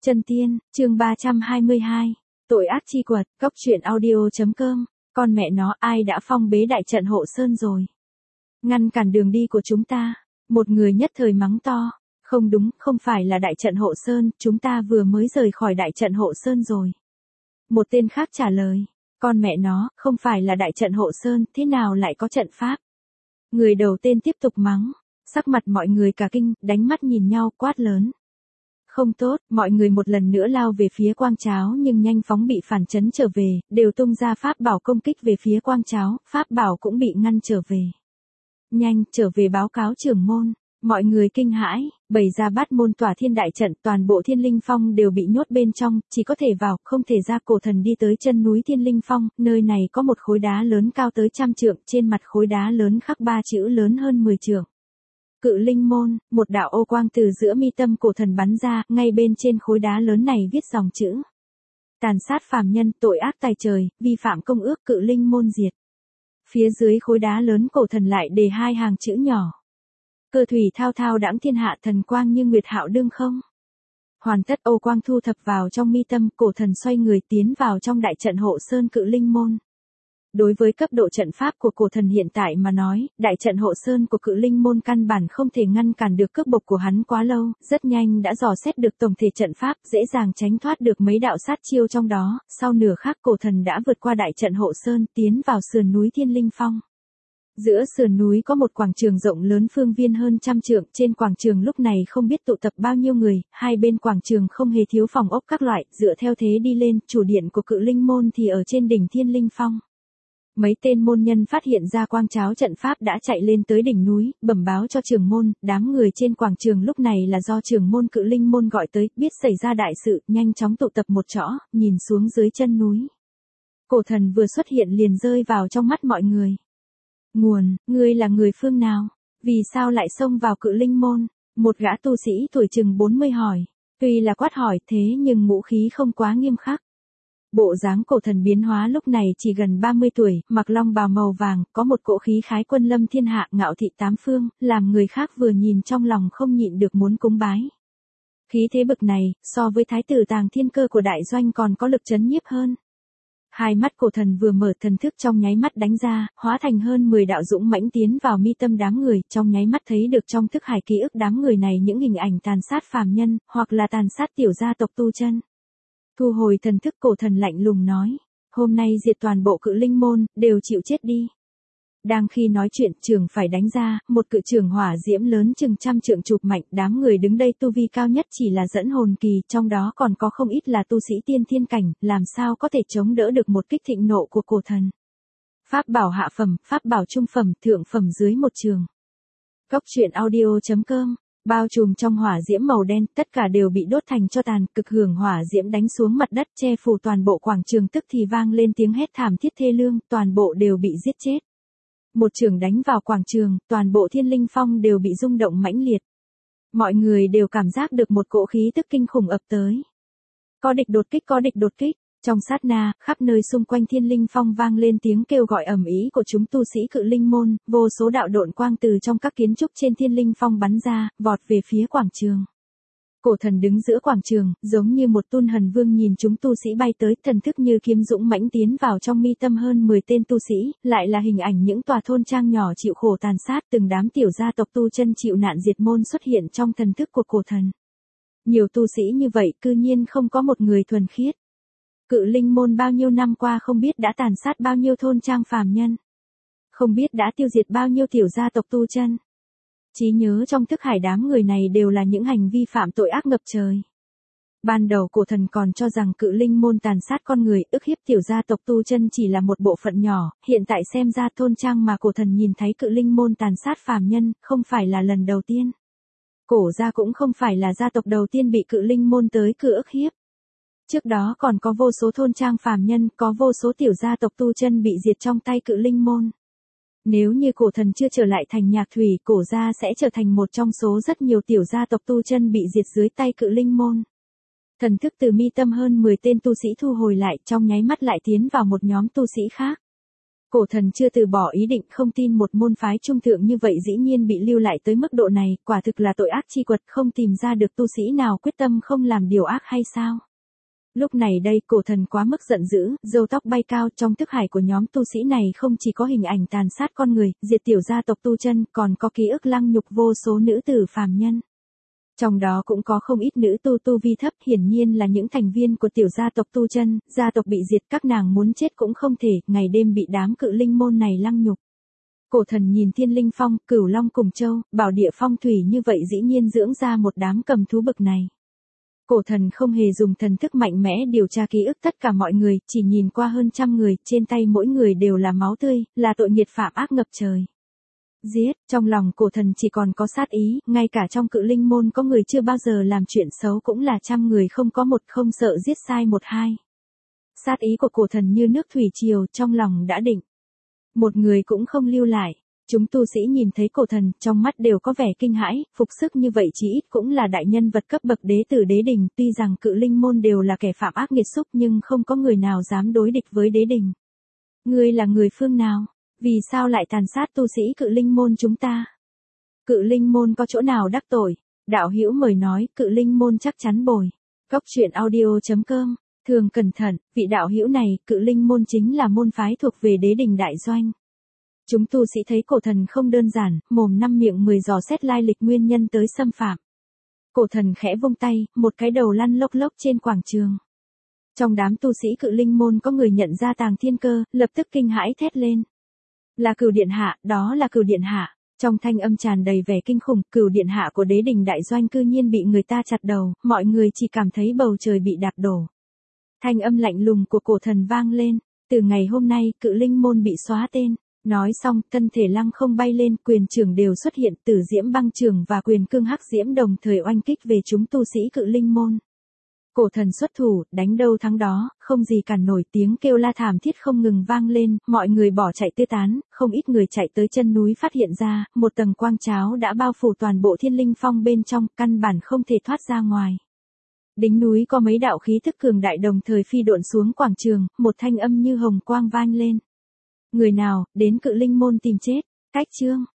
Chân tiên, chương 322. Tội ác chi quật, cóc truyện audio.com. Con mẹ nó, ai đã phong bế đại trận hộ sơn rồi? Ngăn cản đường đi của chúng ta. Một người nhất thời mắng to. Không đúng, không phải là đại trận hộ sơn, chúng ta vừa mới rời khỏi đại trận hộ sơn rồi. Một tên khác trả lời. Con mẹ nó, không phải là đại trận hộ sơn, thế nào lại có trận pháp? Người đầu tên tiếp tục mắng. Sắc mặt mọi người cả kinh, đánh mắt nhìn nhau, quát lớn. Không tốt, mọi người một lần nữa lao về phía Quang Cháo nhưng nhanh phóng bị phản chấn trở về, đều tung ra pháp bảo công kích về phía Quang Cháo, pháp bảo cũng bị ngăn trở về. Nhanh, trở về báo cáo trưởng môn. Mọi người kinh hãi, bày ra bát môn tỏa thiên đại trận, toàn bộ Thiên Linh Phong đều bị nhốt bên trong, chỉ có thể vào, không thể ra. Cổ thần đi tới chân núi Thiên Linh Phong, nơi này có một khối đá lớn cao tới 100 trượng, trên mặt khối đá lớn khắc 3 chữ lớn hơn 10 trượng. Cự Linh Môn, một đạo ô quang từ giữa mi tâm cổ thần bắn ra, ngay bên trên khối đá lớn này viết dòng chữ. Tàn sát phàm nhân, tội ác tày trời, vi phạm công ước, Cự Linh Môn diệt. Phía dưới khối đá lớn cổ thần lại đề 2 hàng chữ nhỏ. Cơ thủy thao thao đãng thiên hạ, thần quang như nguyệt hạo đương không. Hoàn tất ô quang thu thập vào trong mi tâm, cổ thần xoay người tiến vào trong đại trận hộ sơn Cự Linh Môn. Đối với cấp độ trận pháp của cổ thần hiện tại mà nói, đại trận hộ sơn của Cự Linh Môn căn bản không thể ngăn cản được cước bộc của hắn quá lâu, rất nhanh đã dò xét được tổng thể trận pháp, dễ dàng tránh thoát được mấy đạo sát chiêu trong đó. Sau nửa khắc cổ thần đã vượt qua đại trận hộ sơn, tiến vào sườn núi Thiên Linh Phong. Giữa sườn núi có một quảng trường rộng lớn phương viên hơn 100 trượng, trên quảng trường lúc này không biết tụ tập bao nhiêu người, hai bên quảng trường không hề thiếu phòng ốc các loại, dựa theo thế đi lên, chủ điện của Cự Linh Môn thì ở trên đỉnh Thiên Linh Phong. Mấy tên môn nhân phát hiện ra Quang Cháo trận pháp đã chạy lên tới đỉnh núi, bẩm báo cho trưởng môn, đám người trên quảng trường lúc này là do trưởng môn Cự Linh Môn gọi tới, biết xảy ra đại sự, nhanh chóng tụ tập một chỗ, nhìn xuống dưới chân núi. Cổ thần vừa xuất hiện liền rơi vào trong mắt mọi người. Nguồn, ngươi là người phương nào? Vì sao lại xông vào Cự Linh Môn? Một gã tu sĩ tuổi chừng 40 hỏi. Tuy là quát hỏi thế nhưng ngũ khí không quá nghiêm khắc. Bộ dáng cổ thần biến hóa lúc này chỉ gần 30 tuổi, mặc long bào màu vàng, có một cỗ khí khái quân lâm thiên hạ, ngạo thị tám phương, làm người khác vừa nhìn trong lòng không nhịn được muốn cúng bái. Khí thế bực này, so với thái tử Tàng Thiên Cơ của đại doanh còn có lực chấn nhiếp hơn. Hai mắt cổ thần vừa mở, thần thức trong nháy mắt đánh ra, hóa thành hơn 10 đạo dũng mãnh tiến vào mi tâm đám người, trong nháy mắt thấy được trong thức hải ký ức đám người này những hình ảnh tàn sát phàm nhân, hoặc là tàn sát tiểu gia tộc tu chân. Thu hồi thần thức, cổ thần lạnh lùng nói, hôm nay diệt toàn bộ Cự Linh Môn, đều chịu chết đi. Đang khi nói chuyện, trường phải đánh ra, một cự trường hỏa diễm lớn chừng 100 trượng chụp mạnh, đám người đứng đây tu vi cao nhất chỉ là dẫn hồn kỳ, trong đó còn có không ít là tu sĩ tiên thiên cảnh, làm sao có thể chống đỡ được một kích thịnh nộ của cổ thần. Pháp bảo hạ phẩm, pháp bảo trung phẩm, thượng phẩm dưới một trường. Cóc truyện audio.com. Bao trùm trong hỏa diễm màu đen, tất cả đều bị đốt thành tro tàn, cực hưởng hỏa diễm đánh xuống mặt đất, che phủ toàn bộ quảng trường, tức thì vang lên tiếng hét thảm thiết thê lương, toàn bộ đều bị giết chết. Một trường đánh vào quảng trường, toàn bộ Thiên Linh Phong đều bị rung động mãnh liệt. Mọi người đều cảm giác được một cỗ khí tức kinh khủng ập tới. Có địch đột kích, có địch đột kích. Trong sát na, khắp nơi xung quanh Thiên Linh Phong vang lên tiếng kêu gọi ầm ĩ của chúng tu sĩ Cự Linh Môn, vô số đạo độn quang từ trong các kiến trúc trên Thiên Linh Phong bắn ra, vọt về phía quảng trường. Cổ thần đứng giữa quảng trường, giống như một tôn hần vương nhìn chúng tu sĩ bay tới, thần thức như kiếm dũng mãnh tiến vào trong mi tâm hơn 10 tên tu sĩ, lại là hình ảnh những tòa thôn trang nhỏ chịu khổ tàn sát, từng đám tiểu gia tộc tu chân chịu nạn diệt môn xuất hiện trong thần thức của cổ thần. Nhiều tu sĩ như vậy cư nhiên không có một người thuần khiết. Cự Linh Môn bao nhiêu năm qua không biết đã tàn sát bao nhiêu thôn trang phàm nhân. Không biết đã tiêu diệt bao nhiêu tiểu gia tộc tu chân. Trí nhớ trong thức hải đám người này đều là những hành vi phạm tội ác ngập trời. Ban đầu cổ thần còn cho rằng Cự Linh Môn tàn sát con người, ức hiếp tiểu gia tộc tu chân chỉ là một bộ phận nhỏ, hiện tại xem ra thôn trang mà cổ thần nhìn thấy Cự Linh Môn tàn sát phàm nhân, không phải là lần đầu tiên. Cổ gia cũng không phải là gia tộc đầu tiên bị Cự Linh Môn tới cửa ức hiếp. Trước đó còn có vô số thôn trang phàm nhân, có vô số tiểu gia tộc tu chân bị diệt trong tay Cự Linh Môn. Nếu như cổ thần chưa trở lại thành Nhạc Thủy, cổ gia sẽ trở thành một trong số rất nhiều tiểu gia tộc tu chân bị diệt dưới tay Cự Linh Môn. Thần thức từ mi tâm hơn 10 tên tu sĩ thu hồi lại, trong nháy mắt lại tiến vào một nhóm tu sĩ khác. Cổ thần chưa từ bỏ ý định không tin một môn phái trung thượng như vậy dĩ nhiên bị lưu lại tới mức độ này, quả thực là tội ác chi quật, không tìm ra được tu sĩ nào quyết tâm không làm điều ác hay sao? Lúc này đây cổ thần quá mức giận dữ, râu tóc bay cao, trong thức hải của nhóm tu sĩ này không chỉ có hình ảnh tàn sát con người, diệt tiểu gia tộc Tu Chân, còn có ký ức lăng nhục vô số nữ tử phàm nhân. Trong đó cũng có không ít nữ tu vi thấp, hiển nhiên là những thành viên của tiểu gia tộc Tu Chân, gia tộc bị diệt, các nàng muốn chết cũng không thể, ngày đêm bị đám cự linh môn này lăng nhục. Cổ thần nhìn Thiên Linh Phong, Cửu Long cùng Châu, Bảo Địa Phong thủy như vậy dĩ nhiên dưỡng ra một đám cầm thú bực này. Cổ thần không hề dùng thần thức mạnh mẽ điều tra ký ức tất cả mọi người, chỉ nhìn qua hơn trăm người, trên tay mỗi người đều là máu tươi, là tội nghiệt phạm ác ngập trời. Giết, trong lòng cổ thần chỉ còn có sát ý, ngay cả trong cự linh môn có người chưa bao giờ làm chuyện xấu cũng là trăm người không có một, không sợ giết sai một hai. Sát ý của cổ thần như nước thủy triều, trong lòng đã định. Một người cũng không lưu lại. Chúng tu sĩ nhìn thấy cổ thần, trong mắt đều có vẻ kinh hãi, phục sức như vậy chí ít cũng là đại nhân vật cấp bậc đế tử đế đình, tuy rằng cự linh môn đều là kẻ phạm ác nghiệt xúc nhưng không có người nào dám đối địch với đế đình. Ngươi là người phương nào? Vì sao lại tàn sát tu sĩ cự linh môn chúng ta? Cự linh môn có chỗ nào đắc tội? Đạo hữu mời nói, cự linh môn chắc chắn bồi. Cốc truyện audio.com. Thường cẩn thận, vị đạo hữu này, cự linh môn chính là môn phái thuộc về đế đình đại doanh. Chúng tu sĩ thấy cổ thần không đơn giản, mồm năm miệng 10 dò xét lai lịch nguyên nhân tới xâm phạm. Cổ thần khẽ vung tay, một cái đầu lăn lốc lốc trên quảng trường. Trong đám tu sĩ cự linh môn có người nhận ra Tàng Thiên Cơ, lập tức kinh hãi thét lên. Là Cửu điện hạ, đó là Cửu điện hạ. Trong thanh âm tràn đầy vẻ kinh khủng, Cửu điện hạ của đế đình đại doanh cư nhiên bị người ta chặt đầu, mọi người chỉ cảm thấy bầu trời bị đạp đổ. Thanh âm lạnh lùng của cổ thần vang lên, từ ngày hôm nay, cự linh môn bị xóa tên. Nói xong, thân thể lăng không bay lên, quyền trưởng đều xuất hiện, Tử Diễm Băng Trưởng và quyền cương hắc diễm đồng thời oanh kích về chúng tu sĩ cự linh môn. Cổ thần xuất thủ, đánh đâu thắng đó, không gì cản nổi, tiếng kêu la thảm thiết không ngừng vang lên, mọi người bỏ chạy tứ tán, không ít người chạy tới chân núi phát hiện ra, một tầng quang cháo đã bao phủ toàn bộ Thiên Linh Phong bên trong, căn bản không thể thoát ra ngoài. Đỉnh núi có mấy đạo khí thức cường đại đồng thời phi độn xuống quảng trường, một thanh âm như hồng quang vang lên. Người nào, đến cự linh môn tìm chết, cách chương.